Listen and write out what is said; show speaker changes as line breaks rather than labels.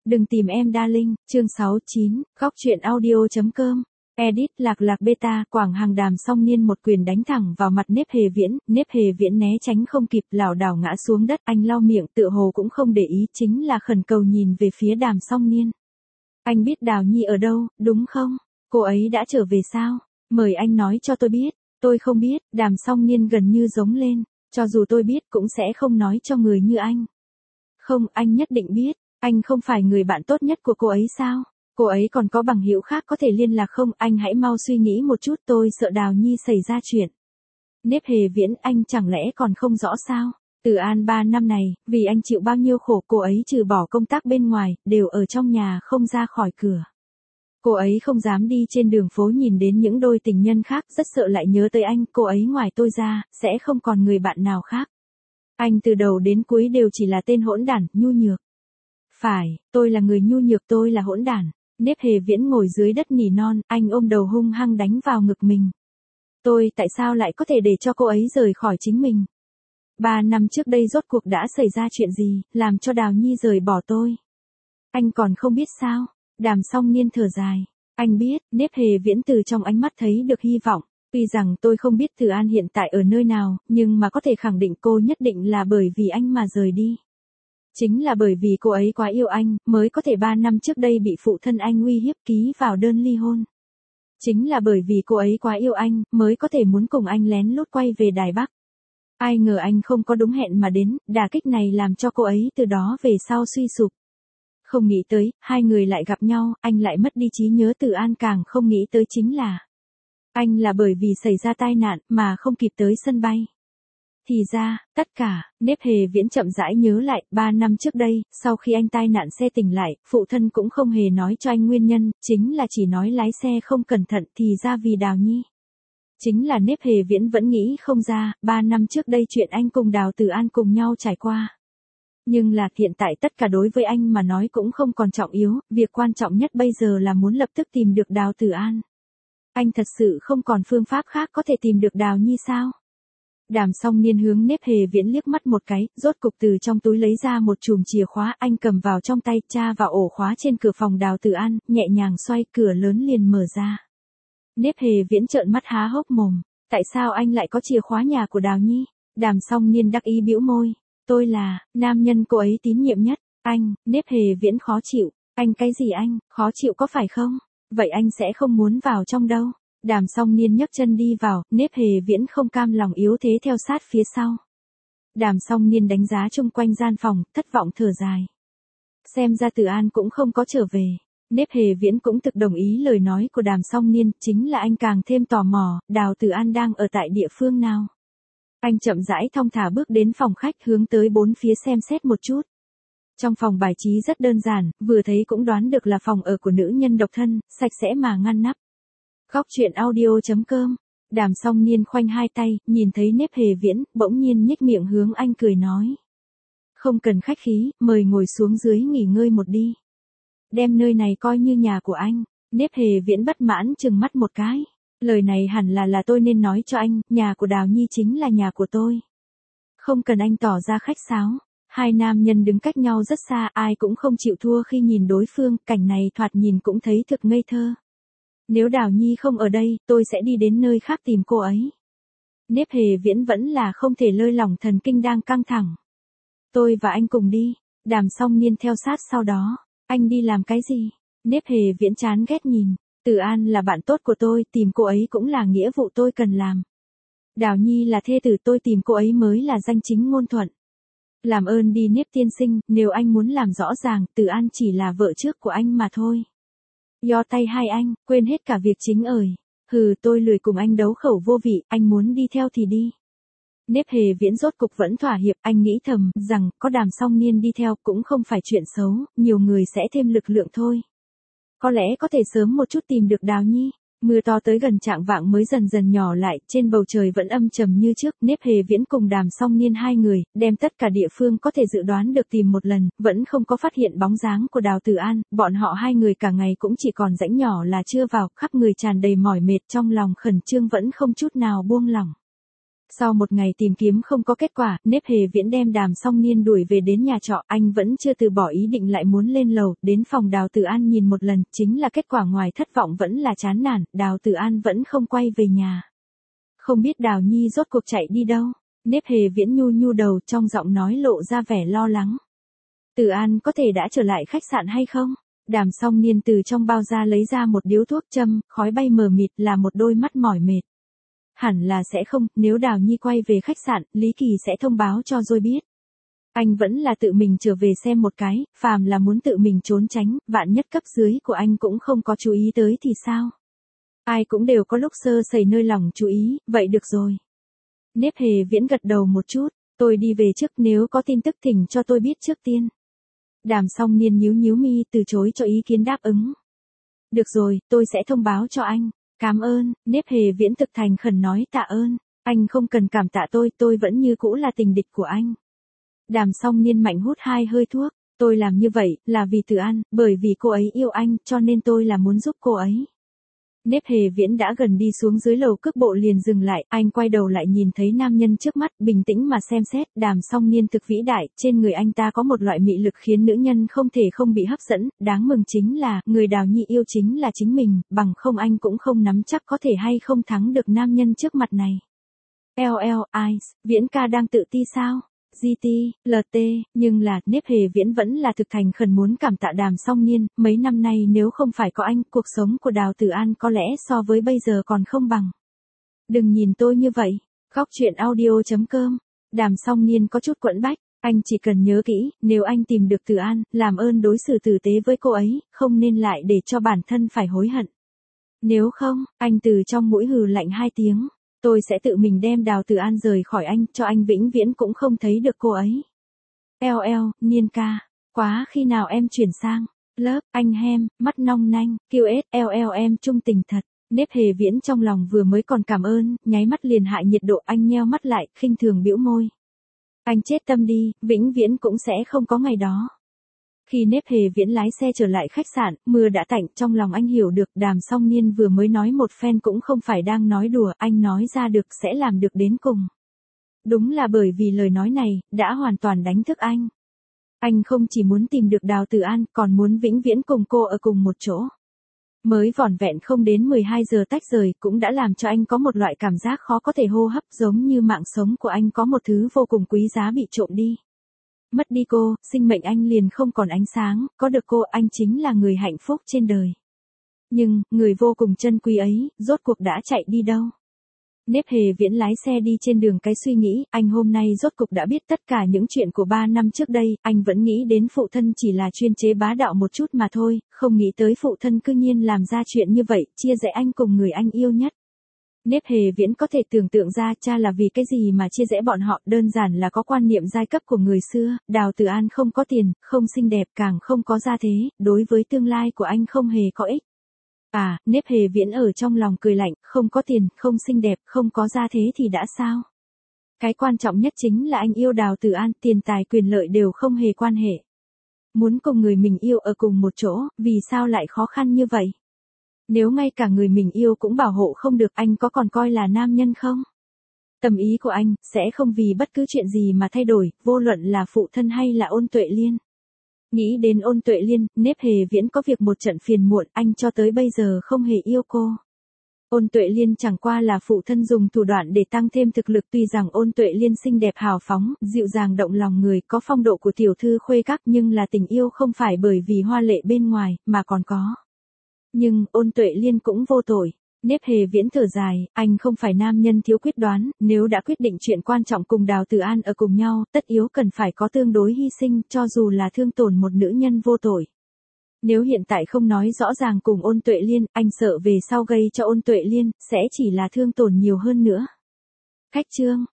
Đừng tìm em darling, chương 69, góc truyện audio.com. Edit Lạc Lạc Beta, Quảng Hàng Đàm Song Niên một quyền đánh thẳng vào mặt Nếp Hề Viễn né tránh không kịp, lảo đảo ngã xuống đất, anh lau miệng tựa hồ cũng không để ý, chính là khẩn cầu nhìn về phía Đàm Song Niên. Anh biết Đào Nhi ở đâu, đúng không? Cô ấy đã trở về sao? Mời anh nói cho tôi biết. Tôi không biết, Đàm Song Niên gần như giống lên, cho dù tôi biết cũng sẽ không nói cho người như anh. Không, anh nhất định biết. Anh không phải người bạn tốt nhất của cô ấy sao? Cô ấy còn có bằng hữu khác có thể liên lạc không? Anh hãy mau suy nghĩ một chút, tôi sợ Đào Nhi xảy ra chuyện. Nếp Hề Viễn, anh chẳng lẽ còn không rõ sao? Từ An 3 năm này, vì anh chịu bao nhiêu khổ, cô ấy trừ bỏ công tác bên ngoài, đều ở trong nhà không ra khỏi cửa. Cô ấy không dám đi trên đường phố nhìn đến những đôi tình nhân khác, rất sợ lại nhớ tới anh, cô ấy ngoài tôi ra, sẽ không còn người bạn nào khác. Anh từ đầu đến cuối đều chỉ là tên hỗn đản, nhu nhược. Phải, tôi là người nhu nhược, tôi là hỗn đản. Nếp Hề Viễn ngồi dưới đất nỉ non, anh ôm đầu hung hăng đánh vào ngực mình. Tại sao lại có thể để cho cô ấy rời khỏi chính mình? 3 năm trước đây rốt cuộc đã xảy ra chuyện gì, làm cho Đào Nhi rời bỏ tôi? Anh còn không biết sao? Đàm Song Niên thở dài. Anh biết, Nếp Hề Viễn từ trong ánh mắt thấy được hy vọng. Tuy rằng tôi không biết Từ An hiện tại ở nơi nào, nhưng mà có thể khẳng định cô nhất định là bởi vì anh mà rời đi. Chính là bởi vì cô ấy quá yêu anh, mới có thể 3 năm trước đây bị phụ thân anh uy hiếp ký vào đơn ly hôn. Chính là bởi vì cô ấy quá yêu anh, mới có thể muốn cùng anh lén lút quay về Đài Bắc. Ai ngờ anh không có đúng hẹn mà đến, đả kích này làm cho cô ấy từ đó về sau suy sụp. Không nghĩ tới, hai người lại gặp nhau, anh lại mất đi trí nhớ. Từ An càng không nghĩ tới chính là anh là bởi vì xảy ra tai nạn mà không kịp tới sân bay. Thì ra, tất cả, Nếp Hề Viễn chậm rãi nhớ lại, 3 năm trước đây, sau khi anh tai nạn xe tỉnh lại, phụ thân cũng không hề nói cho anh nguyên nhân, chính là chỉ nói lái xe không cẩn thận, thì ra vì Đào Nhi. Chính là Nếp Hề Viễn vẫn nghĩ không ra, 3 năm trước đây chuyện anh cùng Đào Tử An cùng nhau trải qua. Nhưng là hiện tại tất cả đối với anh mà nói cũng không còn trọng yếu, việc quan trọng nhất bây giờ là muốn lập tức tìm được Đào Tử An. Anh thật sự không còn phương pháp khác có thể tìm được Đào Nhi sao? Đàm Song Niên hướng Nếp Hề Viễn liếc mắt một cái, rốt cục từ trong túi lấy ra một chùm chìa khóa, anh cầm vào trong tay, tra vào ổ khóa trên cửa phòng Đào Tử An, nhẹ nhàng xoay, cửa lớn liền mở ra. Nếp Hề Viễn trợn mắt há hốc mồm, tại sao anh lại có chìa khóa nhà của Đào Nhi? Đàm Song Niên đắc ý bĩu môi, tôi là nam nhân cô ấy tín nhiệm nhất. Anh, Nếp Hề Viễn khó chịu, anh cái gì anh, khó chịu có phải không? Vậy anh sẽ không muốn vào trong đâu. Đàm Song Niên nhấc chân đi vào, Nếp Hề Viễn không cam lòng yếu thế theo sát phía sau. Đàm Song Niên đánh giá chung quanh gian phòng, thất vọng thở dài. Xem ra Từ An cũng không có trở về. Nếp Hề Viễn cũng thực đồng ý lời nói của Đàm Song Niên, chính là anh càng thêm tò mò, Đào Tử An đang ở tại địa phương nào. Anh chậm rãi thong thả bước đến phòng khách, hướng tới bốn phía xem xét một chút. Trong phòng bài trí rất đơn giản, vừa thấy cũng đoán được là phòng ở của nữ nhân độc thân, sạch sẽ mà ngăn nắp. Góc truyện audio.com. Đàm Song Niên khoanh hai tay, nhìn thấy Nếp Hề Viễn, bỗng nhiên nhếch miệng hướng anh cười nói. Không cần khách khí, mời ngồi xuống dưới nghỉ ngơi một đi. Đem nơi này coi như nhà của anh. Nếp Hề Viễn bất mãn trừng mắt một cái. Lời này hẳn là tôi nên nói cho anh, nhà của Đào Nhi chính là nhà của tôi. Không cần anh tỏ ra khách sáo. Hai nam nhân đứng cách nhau rất xa, ai cũng không chịu thua khi nhìn đối phương, cảnh này thoạt nhìn cũng thấy thực ngây thơ. Nếu Đào Nhi không ở đây, tôi sẽ đi đến nơi khác tìm cô ấy. Nếp Hề Viễn vẫn là không thể lơi lỏng, thần kinh đang căng thẳng. Tôi và anh cùng đi. Đàm Song Niên theo sát sau đó. Anh đi làm cái gì? Nếp Hề Viễn chán ghét nhìn. Từ An là bạn tốt của tôi, tìm cô ấy cũng là nghĩa vụ tôi cần làm. Đào Nhi là thê tử tôi, tìm cô ấy mới là danh chính ngôn thuận. Làm ơn đi Nếp tiên sinh, nếu anh muốn làm rõ ràng, Từ An chỉ là vợ trước của anh mà thôi. Do tay hai anh, quên hết cả việc chính ời. Hừ, tôi lười cùng anh đấu khẩu vô vị, anh muốn đi theo thì đi. Nếp Hề Viễn rốt cục vẫn thỏa hiệp, anh nghĩ thầm, rằng, có Đàm Song Niên đi theo cũng không phải chuyện xấu, nhiều người sẽ thêm lực lượng thôi. Có lẽ có thể sớm một chút tìm được Đào Nhi. Mưa to tới gần chạng vạng mới dần dần nhỏ lại, trên bầu trời vẫn âm trầm như trước. Nếp Hề Viễn cùng Đàm Song Niên hai người, đem tất cả địa phương có thể dự đoán được tìm một lần, vẫn không có phát hiện bóng dáng của Đào Tử An. Bọn họ hai người cả ngày cũng chỉ còn rãnh nhỏ là chưa vào, khắp người tràn đầy mỏi mệt, trong lòng khẩn trương vẫn không chút nào buông lỏng. Sau một ngày tìm kiếm không có kết quả, Nếp Hề Viễn đem Đàm Song Niên đuổi về đến nhà trọ, anh vẫn chưa từ bỏ ý định lại muốn lên lầu, đến phòng Đào Tử An nhìn một lần, chính là kết quả ngoài thất vọng vẫn là chán nản, Đào Tử An vẫn không quay về nhà. Không biết Đào Nhi rốt cuộc chạy đi đâu, Nếp Hề Viễn nhu nhu đầu trong giọng nói lộ ra vẻ lo lắng. Tử An có thể đã trở lại khách sạn hay không? Đàm Song Niên từ trong bao ra lấy ra một điếu thuốc châm, khói bay mờ mịt là một đôi mắt mỏi mệt. Hẳn là sẽ không, nếu Đào Nhi quay về khách sạn, Lý Kỳ sẽ thông báo cho Dôi biết. Anh vẫn là tự mình trở về xem một cái, phàm là muốn tự mình trốn tránh, vạn nhất cấp dưới của anh cũng không có chú ý tới thì sao? Ai cũng đều có lúc sơ sẩy nơi lòng chú ý, vậy được rồi. Nếp Hề Viễn gật đầu một chút, tôi đi về trước, nếu có tin tức thỉnh cho tôi biết trước tiên. Đàm Song Niên nhíu nhíu mi từ chối cho ý kiến đáp ứng. Được rồi, tôi sẽ thông báo cho anh. Cảm ơn, Nếp Hề Viễn thực thành khẩn nói tạ ơn. Anh không cần cảm tạ tôi vẫn như cũ là tình địch của anh. Đàm Song Niên mạnh hút 2 hơi thuốc. Tôi làm như vậy, là vì Tử An, bởi vì cô ấy yêu anh, cho nên tôi là muốn giúp cô ấy. Nếp Hề Viễn đã gần đi xuống dưới lầu cước bộ liền dừng lại, anh quay đầu lại nhìn thấy nam nhân trước mắt, bình tĩnh mà xem xét, Đàm Song Niên thực vĩ đại, trên người anh ta có một loại mị lực khiến nữ nhân không thể không bị hấp dẫn, đáng mừng chính là, người Đào Nhi yêu chính là chính mình, bằng không anh cũng không nắm chắc có thể hay không thắng được nam nhân trước mặt này. Eyes, Viễn ca đang tự ti sao? GT, LT, nhưng là, Nếp Hề Viễn vẫn là thực thành khẩn muốn cảm tạ Đàm Song Niên, mấy năm nay nếu không phải có anh, cuộc sống của Đào Tử An có lẽ so với bây giờ còn không bằng. Đừng nhìn tôi như vậy, Góc Chuyện Audio.com, Đàm Song Niên có chút quẫn bách, anh chỉ cần nhớ kỹ, nếu anh tìm được Tử An, làm ơn đối xử tử tế với cô ấy, không nên lại để cho bản thân phải hối hận. Nếu không, anh từ trong mũi hừ lạnh 2 tiếng. Tôi sẽ tự mình đem Đào Tử An rời khỏi anh, cho anh vĩnh viễn cũng không thấy được cô ấy. Niên ca, quá khi nào em chuyển sang lớp, anh hem, mắt nong nanh, QS, em trung tình thật. Nếp Hề Viễn trong lòng vừa mới còn cảm ơn, nháy mắt liền hạ nhiệt độ, anh nheo mắt lại, khinh thường bĩu môi. Anh chết tâm đi, vĩnh viễn cũng sẽ không có ngày đó. Khi Nếp Hề Viễn lái xe trở lại khách sạn, mưa đã tạnh, trong lòng anh hiểu được Đàm Song Niên vừa mới nói một phen cũng không phải đang nói đùa, anh nói ra được sẽ làm được đến cùng. Đúng là bởi vì lời nói này, đã hoàn toàn đánh thức anh. Anh không chỉ muốn tìm được Đào Tử An, còn muốn vĩnh viễn cùng cô ở cùng một chỗ. Mới vỏn vẹn không đến 12 giờ tách rời cũng đã làm cho anh có một loại cảm giác khó có thể hô hấp, giống như mạng sống của anh có một thứ vô cùng quý giá bị trộm đi. Mất đi cô, sinh mệnh anh liền không còn ánh sáng, có được cô anh chính là người hạnh phúc trên đời. Nhưng, người vô cùng chân quý ấy, rốt cuộc đã chạy đi đâu? Nếp Hề Viễn lái xe đi trên đường cái suy nghĩ, anh hôm nay rốt cục đã biết tất cả những chuyện của 3 năm trước đây, anh vẫn nghĩ đến phụ thân chỉ là chuyên chế bá đạo một chút mà thôi, không nghĩ tới phụ thân cư nhiên làm ra chuyện như vậy, chia rẽ anh cùng người anh yêu nhất. Nếp Hề Viễn có thể tưởng tượng ra cha là vì cái gì mà chia rẽ bọn họ, đơn giản là có quan niệm giai cấp của người xưa, Đào Tử An không có tiền, không xinh đẹp, càng không có gia thế, đối với tương lai của anh không hề có ích. À, Nếp Hề Viễn ở trong lòng cười lạnh, không có tiền, không xinh đẹp, không có gia thế thì đã sao? Cái quan trọng nhất chính là anh yêu Đào Tử An, tiền tài quyền lợi đều không hề quan hệ. Muốn cùng người mình yêu ở cùng một chỗ, vì sao lại khó khăn như vậy? Nếu ngay cả người mình yêu cũng bảo hộ không được, anh có còn coi là nam nhân không? Tâm ý của anh, sẽ không vì bất cứ chuyện gì mà thay đổi, vô luận là phụ thân hay là Ôn Tuệ Liên. Nghĩ đến Ôn Tuệ Liên, Nếp Hề Viễn có việc một trận phiền muộn, anh cho tới bây giờ không hề yêu cô. Ôn Tuệ Liên chẳng qua là phụ thân dùng thủ đoạn để tăng thêm thực lực, tuy rằng Ôn Tuệ Liên xinh đẹp hào phóng, dịu dàng động lòng người, có phong độ của tiểu thư khuê các, nhưng là tình yêu không phải bởi vì hoa lệ bên ngoài, mà còn có. Nhưng, Ôn Tuệ Liên cũng vô tội. Nếp Hề Viễn thở dài, anh không phải nam nhân thiếu quyết đoán, nếu đã quyết định chuyện quan trọng cùng Đào Tử An ở cùng nhau, tất yếu cần phải có tương đối hy sinh, cho dù là thương tổn một nữ nhân vô tội. Nếu hiện tại không nói rõ ràng cùng Ôn Tuệ Liên, anh sợ về sau gây cho Ôn Tuệ Liên, sẽ chỉ là thương tổn nhiều hơn nữa. Khách trương,